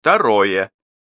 Второе.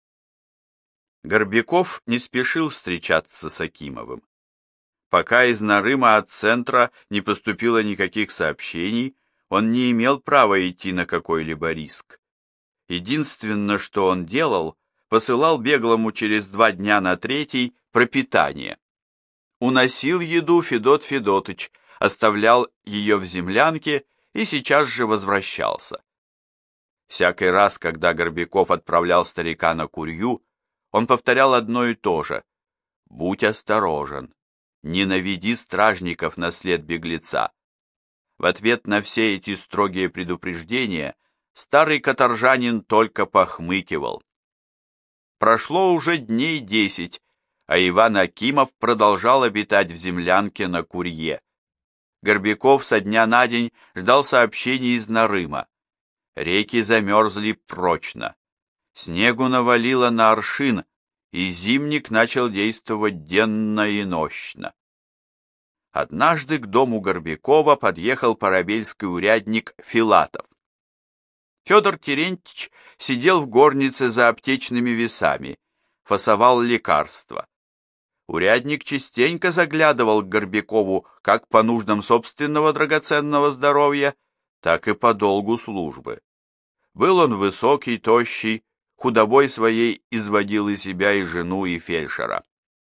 Горбяков не спешил встречаться с Акимовым. Пока из Нарыма от центра не поступило никаких сообщений, он не имел права идти на какой-либо риск. Единственное, что он делал, посылал беглому через 2 дня на 3 пропитание. Уносил еду Федот Федотыч, оставлял ее в землянке и сейчас же возвращался. Всякий раз, когда Горбяков отправлял старика на курью, он повторял одно и то же: «Будь осторожен, не наведи стражников на след беглеца». В ответ на все эти строгие предупреждения старый каторжанин только похмыкивал. Прошло уже дней 10, а Иван Акимов продолжал обитать в землянке на курье. Горбяков со дня на день ждал сообщений из Нарыма. Реки замерзли прочно. Снегу навалило на аршин, и зимник начал действовать денно и нощно. Однажды к дому Горбякова подъехал парабельский урядник Филатов. Федор Терентьевич сидел в горнице за аптечными весами, фасовал лекарства. Урядник частенько заглядывал к Горбякову как по нуждам собственного драгоценного здоровья, так и по долгу службы. Был он высокий, тощий, худобой своей изводил и себя, и жену, и фельдшера.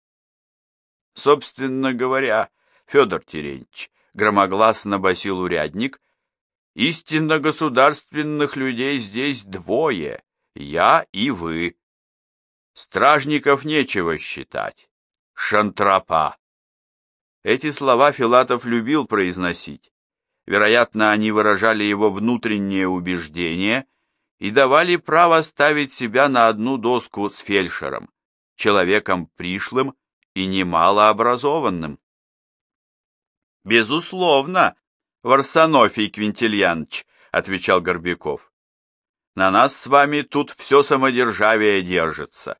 Собственно говоря, Федор Терентьевич, громогласно басил урядник, истинно государственных людей здесь 2, я и вы. Стражников нечего считать. Шантропа. Эти слова Филатов любил произносить. Вероятно, они выражали его внутреннее убеждение и давали право ставить себя на одну доску с фельдшером, человеком пришлым и немалообразованным. «Безусловно, Варсонофий Квинтильяныч», — отвечал Горбяков. «На нас с вами тут все самодержавие держится».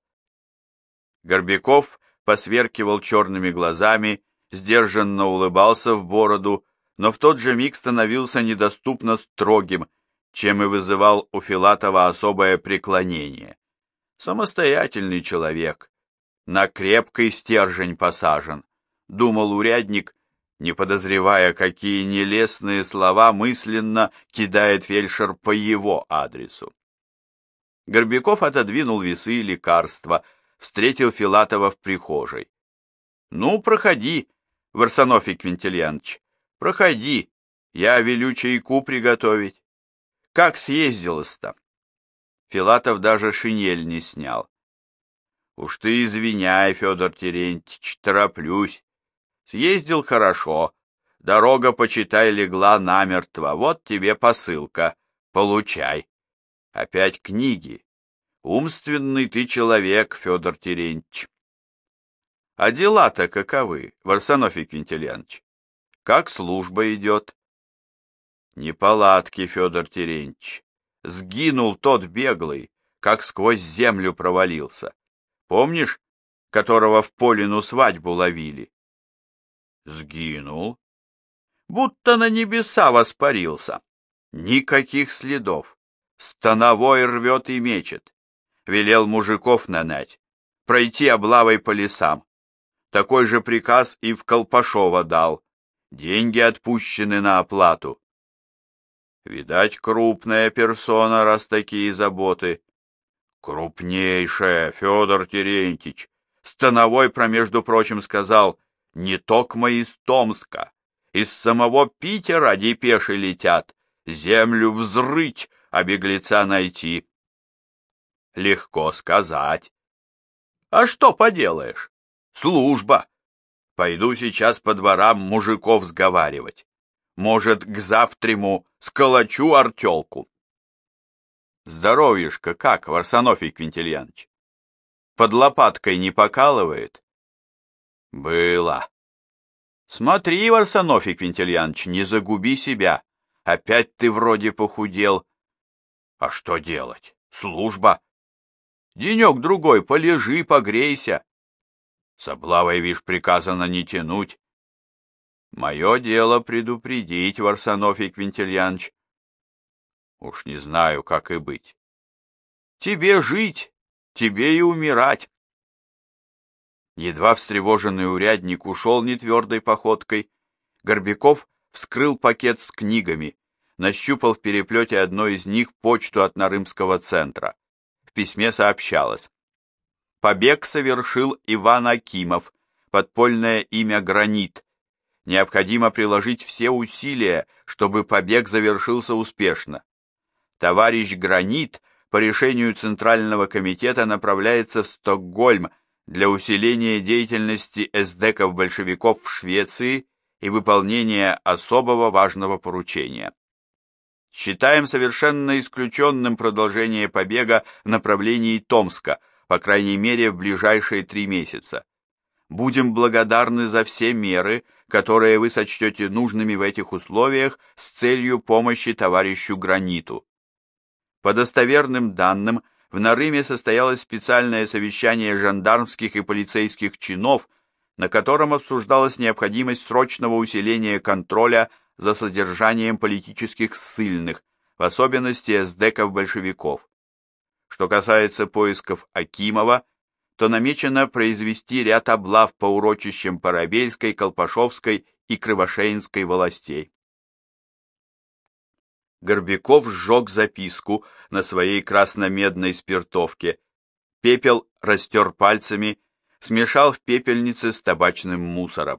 Горбяков посверкивал черными глазами, сдержанно улыбался в бороду, но в тот же миг становился недоступно строгим, чем и вызывал у Филатова особое преклонение. Самостоятельный человек, на крепкий стержень посажен, думал урядник, не подозревая, какие нелестные слова мысленно кидает фельдшер по его адресу. Горбяков отодвинул весы и лекарства, встретил Филатова в прихожей. «Ну, проходи, Варсонофий Квинтильяныч, проходи, я велю чайку приготовить. Как съездилось-то?» Филатов даже шинель не снял. «Уж ты извиняй, Федор Терентьевич, тороплюсь. Съездил хорошо, дорога, почитай, легла намертво, вот тебе посылка, получай. Опять книги. Умственный ты человек, Федор Терентьевич. А дела-то каковы, Варсонофий Квинтильяныч? Как служба идет?» «Неполадки, Федор Терентьевич. Сгинул тот беглый, как сквозь землю провалился. Помнишь, которого в Полину свадьбу ловили?» «Сгинул. Будто на небеса воспарился. Никаких следов. Становой рвет и мечет. Велел мужиков нанять, пройти облавой по лесам. Такой же приказ и в Колпашово дал. Деньги отпущены на оплату. Видать, крупная персона, раз такие заботы». «Крупнейшая, Федор Терентьевич. Становой, между прочим, сказал, не токмо из Томска, из самого Питера депеши летят, землю взрыть, а беглеца найти». «Легко сказать. А что поделаешь? Служба. Пойду сейчас по дворам мужиков сговаривать. Может, к завтраму сколочу артелку». «Здоровьишко как, Варсонофий Квинтильяныч? Под лопаткой не покалывает?» «Было. Смотри, Варсонофий Квинтильяныч, не загуби себя. Опять ты вроде похудел». «А что делать? Служба. Денек-другой полежи, погрейся. С облавой, вишь, приказано не тянуть. Мое дело предупредить, Варсонофий Квинтильяныч. Уж не знаю, как и быть. Тебе жить, тебе и умирать. Едва встревоженный урядник ушел нетвердой походкой, Горбяков вскрыл пакет с книгами, нащупал в переплете одной из них почту от Нарымского центра. В письме сообщалось: побег совершил Иван Акимов, подпольное имя Гранит. Необходимо приложить все усилия, чтобы побег завершился успешно. Товарищ Гранит по решению Центрального комитета направляется в Стокгольм для усиления деятельности эсдеков-большевиков в Швеции и выполнения особого важного поручения. Считаем совершенно исключенным продолжение побега в направлении Томска, по крайней мере в ближайшие 3 месяца. Будем благодарны за все меры, которые вы сочтете нужными в этих условиях с целью помощи товарищу Граниту. По достоверным данным, в Нарыме состоялось специальное совещание жандармских и полицейских чинов, на котором обсуждалась необходимость срочного усиления контроля за содержанием политических ссыльных, в особенности эсдеков-большевиков. Что касается поисков Акимова, то намечено произвести ряд облав по урочищам Парабельской, Колпашевской и Кривошеинской властей. Горбяков сжег записку на своей красно-медной спиртовке. Пепел растер пальцами, смешал в пепельнице с табачным мусором.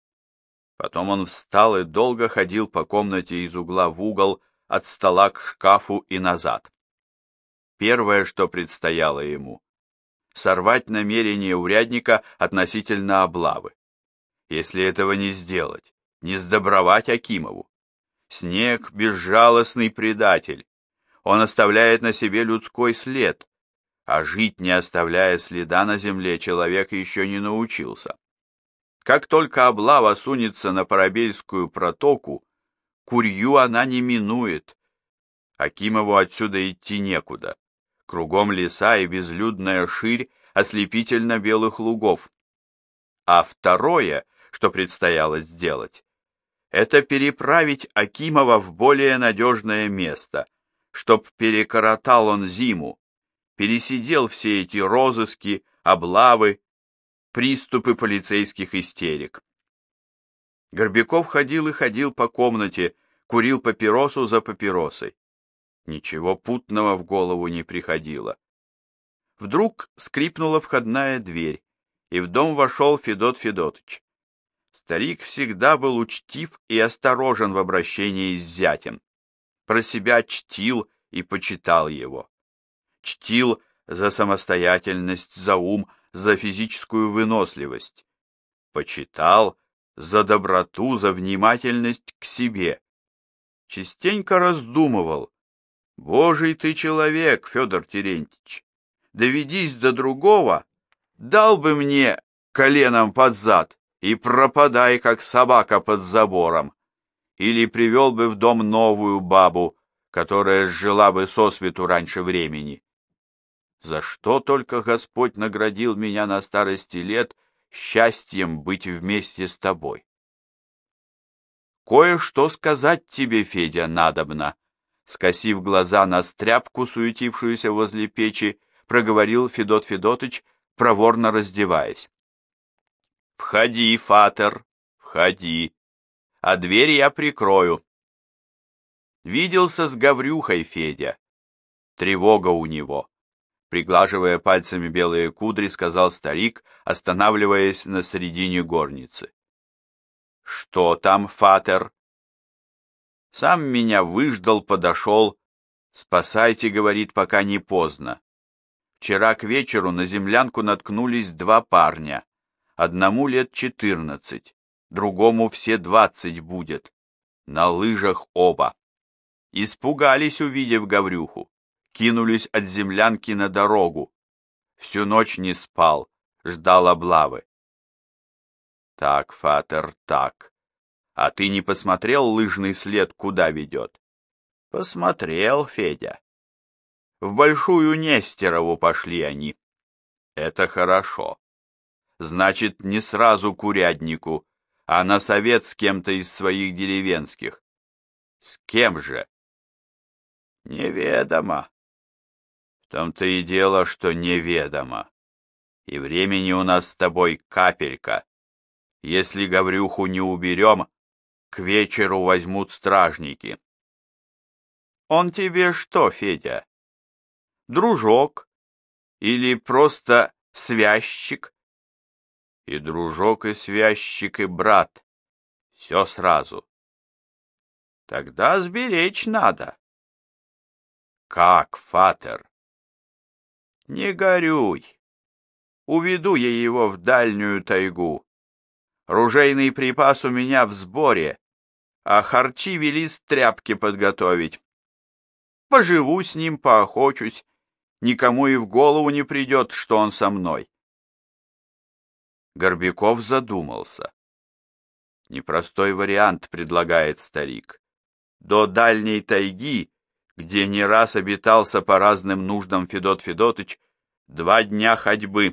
Потом он встал и долго ходил по комнате из угла в угол, от стола к шкафу и назад. Первое, что предстояло ему — сорвать намерение урядника относительно облавы. Если этого не сделать, не сдобровать Акимову. Снег — безжалостный предатель. Он оставляет на себе людской след, а жить, не оставляя следа на земле, человек еще не научился. Как только облава сунется на Парабельскую протоку, Курью она не минует. Акимову отсюда идти некуда. Кругом леса и безлюдная ширь ослепительно белых лугов. А второе, что предстояло сделать, это переправить Акимова в более надежное место, чтоб перекоротал он зиму, пересидел все эти розыски, облавы, приступы полицейских истерик. Горбяков ходил и ходил по комнате, курил папиросу за папиросой. Ничего путного в голову не приходило. Вдруг скрипнула входная дверь, и в дом вошел Федот Федотыч. Старик всегда был учтив и осторожен в обращении с зятем. Про себя чтил и почитал его. Чтил за самостоятельность, за ум, за физическую выносливость. Почитал за доброту, за внимательность к себе. Частенько раздумывал: Божий ты человек, Федор Терентьевич, доведись до другого, дал бы мне коленом под зад и пропадай, как собака под забором, или привел бы в дом новую бабу, которая сжила бы сосвету раньше времени. За что только Господь наградил меня на старости лет счастьем быть вместе с тобой. Кое-что сказать тебе, Федя, надобно. Скосив глаза на стряпку, суетившуюся возле печи, проговорил Федот Федотыч, проворно раздеваясь. «Входи, фатер, входи, а дверь я прикрою». Виделся с Гаврюхой Федя. Тревога у него. Приглаживая пальцами белые кудри, сказал старик, останавливаясь на середине горницы. «Что там, фатер?» Сам меня выждал, подошел. «Спасайте, — говорит, — пока не поздно. Вчера к вечеру на землянку наткнулись 2 парня. Одному лет 14, другому все 20 будет. На лыжах оба. Испугались, увидев Гаврюху. Кинулись от землянки на дорогу. Всю ночь не спал, ждал облавы. Так, фатер, так. А ты не посмотрел лыжный след, куда ведет? Посмотрел, Федя. В Большую Нестерову пошли они. Это хорошо. Значит, не сразу к уряднику, а на совет с кем-то из своих деревенских. С кем же? Неведомо. том-то и дело, что неведомо. И времени у нас с тобой капелька. Если Гаврюху не уберем, к вечеру возьмут стражники. Он тебе что, Федя? Дружок? Или просто связчик? И дружок, и связчик, и брат. Все сразу. Тогда сберечь надо. Как, фатер? Не горюй. Уведу я его в дальнюю тайгу. Ружейный припас у меня в сборе, а харчи вели стряпки подготовить. Поживу с ним, поохочусь, никому и в голову не придет, что он со мной. Горбяков задумался. Непростой вариант предлагает старик. До дальней тайги, где не раз обитался по разным нуждам Федот Федотыч, 2 дня ходьбы.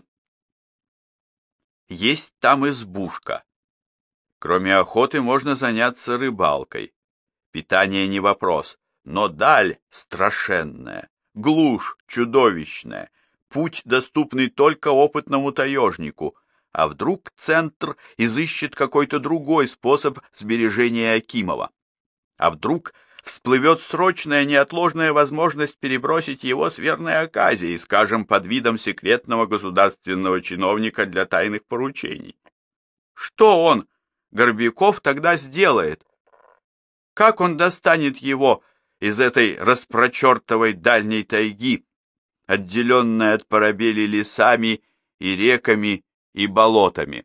Есть там избушка. Кроме охоты можно заняться рыбалкой. Питание не вопрос, но даль страшенная, глушь чудовищная, путь, доступный только опытному таежнику, а вдруг центр изыщет какой-то другой способ сбережения Акимова, а вдруг всплывет срочная неотложная возможность перебросить его с верной оказией, скажем, под видом секретного государственного чиновника для тайных поручений. Что он, Горбяков, тогда сделает? Как он достанет его из этой распрочертовой дальней тайги, отделенной от Парабели лесами и реками и болотами?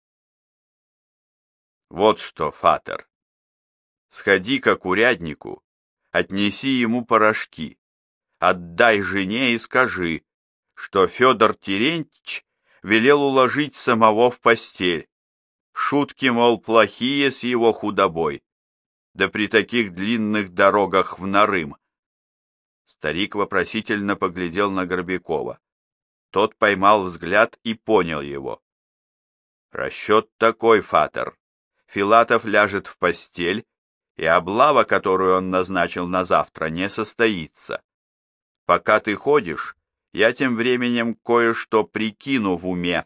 Вот что, фатер, сходи-ка к уряднику, отнеси ему порошки, отдай жене и скажи, что Федор Терентьич велел уложить самого в постель. Шутки, мол, плохие с его худобой. Да при таких длинных дорогах в Нарым. Старик вопросительно поглядел на Горбякова. Тот поймал взгляд и понял его. Расчет такой, фатер. Филатов ляжет в постель, и облава, которую он назначил на завтра, не состоится. Пока ты ходишь, я тем временем кое-что прикину в уме.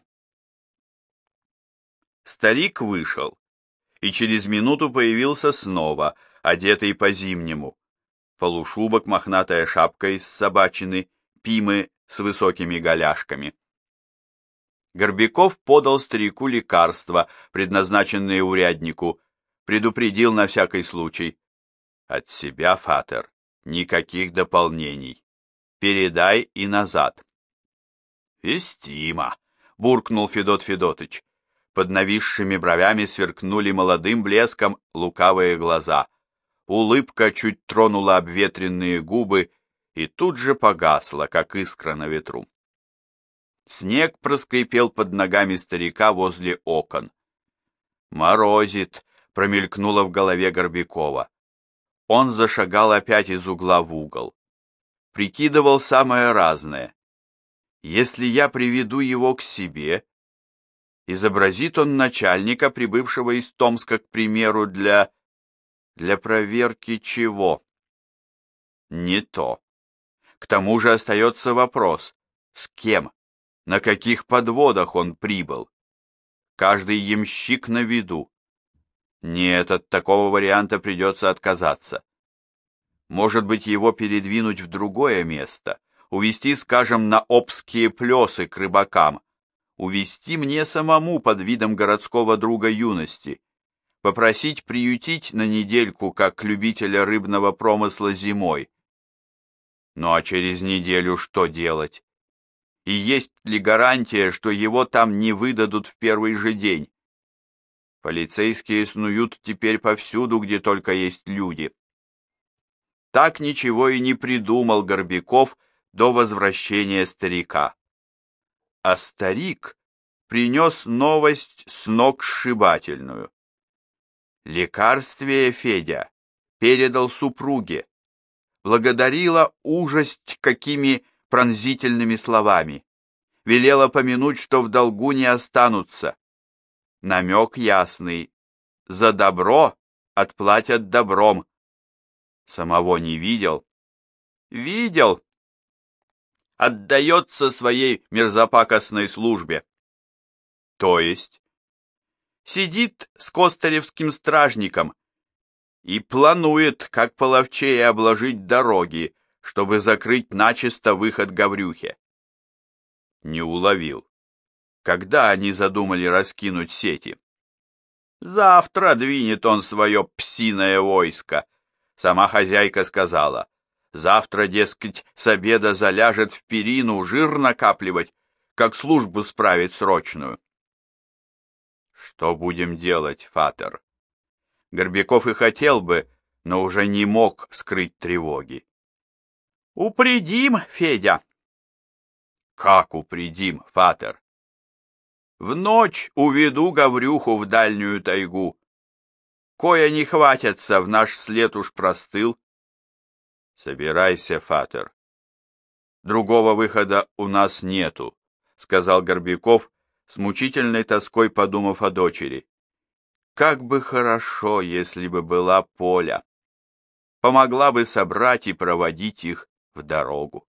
Старик вышел, и через минуту появился снова, одетый по-зимнему. Полушубок, мохнатая шапка из собачины, пимы с высокими голяшками. Горбяков подал старику лекарства, предназначенные уряднику, предупредил на всякий случай. От себя, фатер, никаких дополнений. Передай и назад. Вестимо, буркнул Федот Федотыч. Под нависшими бровями сверкнули молодым блеском лукавые глаза. Улыбка чуть тронула обветренные губы и тут же погасла, как искра на ветру. Снег проскрипел под ногами старика возле окон. «Морозит», — промелькнуло в голове Горбякова. Он зашагал опять из угла в угол. Прикидывал самое разное. Если я приведу его к себе, изобразит он начальника, прибывшего из Томска, к примеру, для проверки чего? Не то. К тому же остается вопрос, с кем, на каких подводах он прибыл. Каждый ямщик на виду. Нет, от такого варианта придется отказаться. Может быть, его передвинуть в другое место, увезти, скажем, на Обские плесы к рыбакам, увезти мне самому под видом городского друга юности, попросить приютить на недельку как любителя рыбного промысла зимой. Ну а через неделю что делать? И есть ли гарантия, что его там не выдадут в первый же день? Полицейские снуют теперь повсюду, где только есть люди. Так ничего и не придумал Горбяков до возвращения старика. А старик принес новость сногсшибательную. Лекарствие Федя передал супруге, благодарила ужасть какими пронзительными словами, велела помянуть, что в долгу не останутся. Намек ясный: за добро отплатят добром. Самого не видел? Видел. отдается своей мерзопакостной службе. То есть сидит с костаревским стражником и планует, как половчее обложить дороги, чтобы закрыть начисто выход Гаврюхе. Не уловил. Когда они задумали раскинуть сети? Завтра двинет он свое псиное войско. Сама хозяйка сказала. Завтра, дескать, с обеда заляжет в перину жир накапливать, как службу справить срочную. Что будем делать, фатер? Горбяков и хотел бы, но уже не мог скрыть тревоги. Упредим, Федя. Как упредим, фатер? В ночь уведу Гаврюху в дальнюю тайгу. Кое не хватятся, в наш след уж простыл. Собирайся, фатер. Другого выхода у нас нету, сказал Горбяков, с мучительной тоской подумав о дочери. Как бы хорошо, если бы была Поля. Помогла бы собрать и проводить их в дорогу.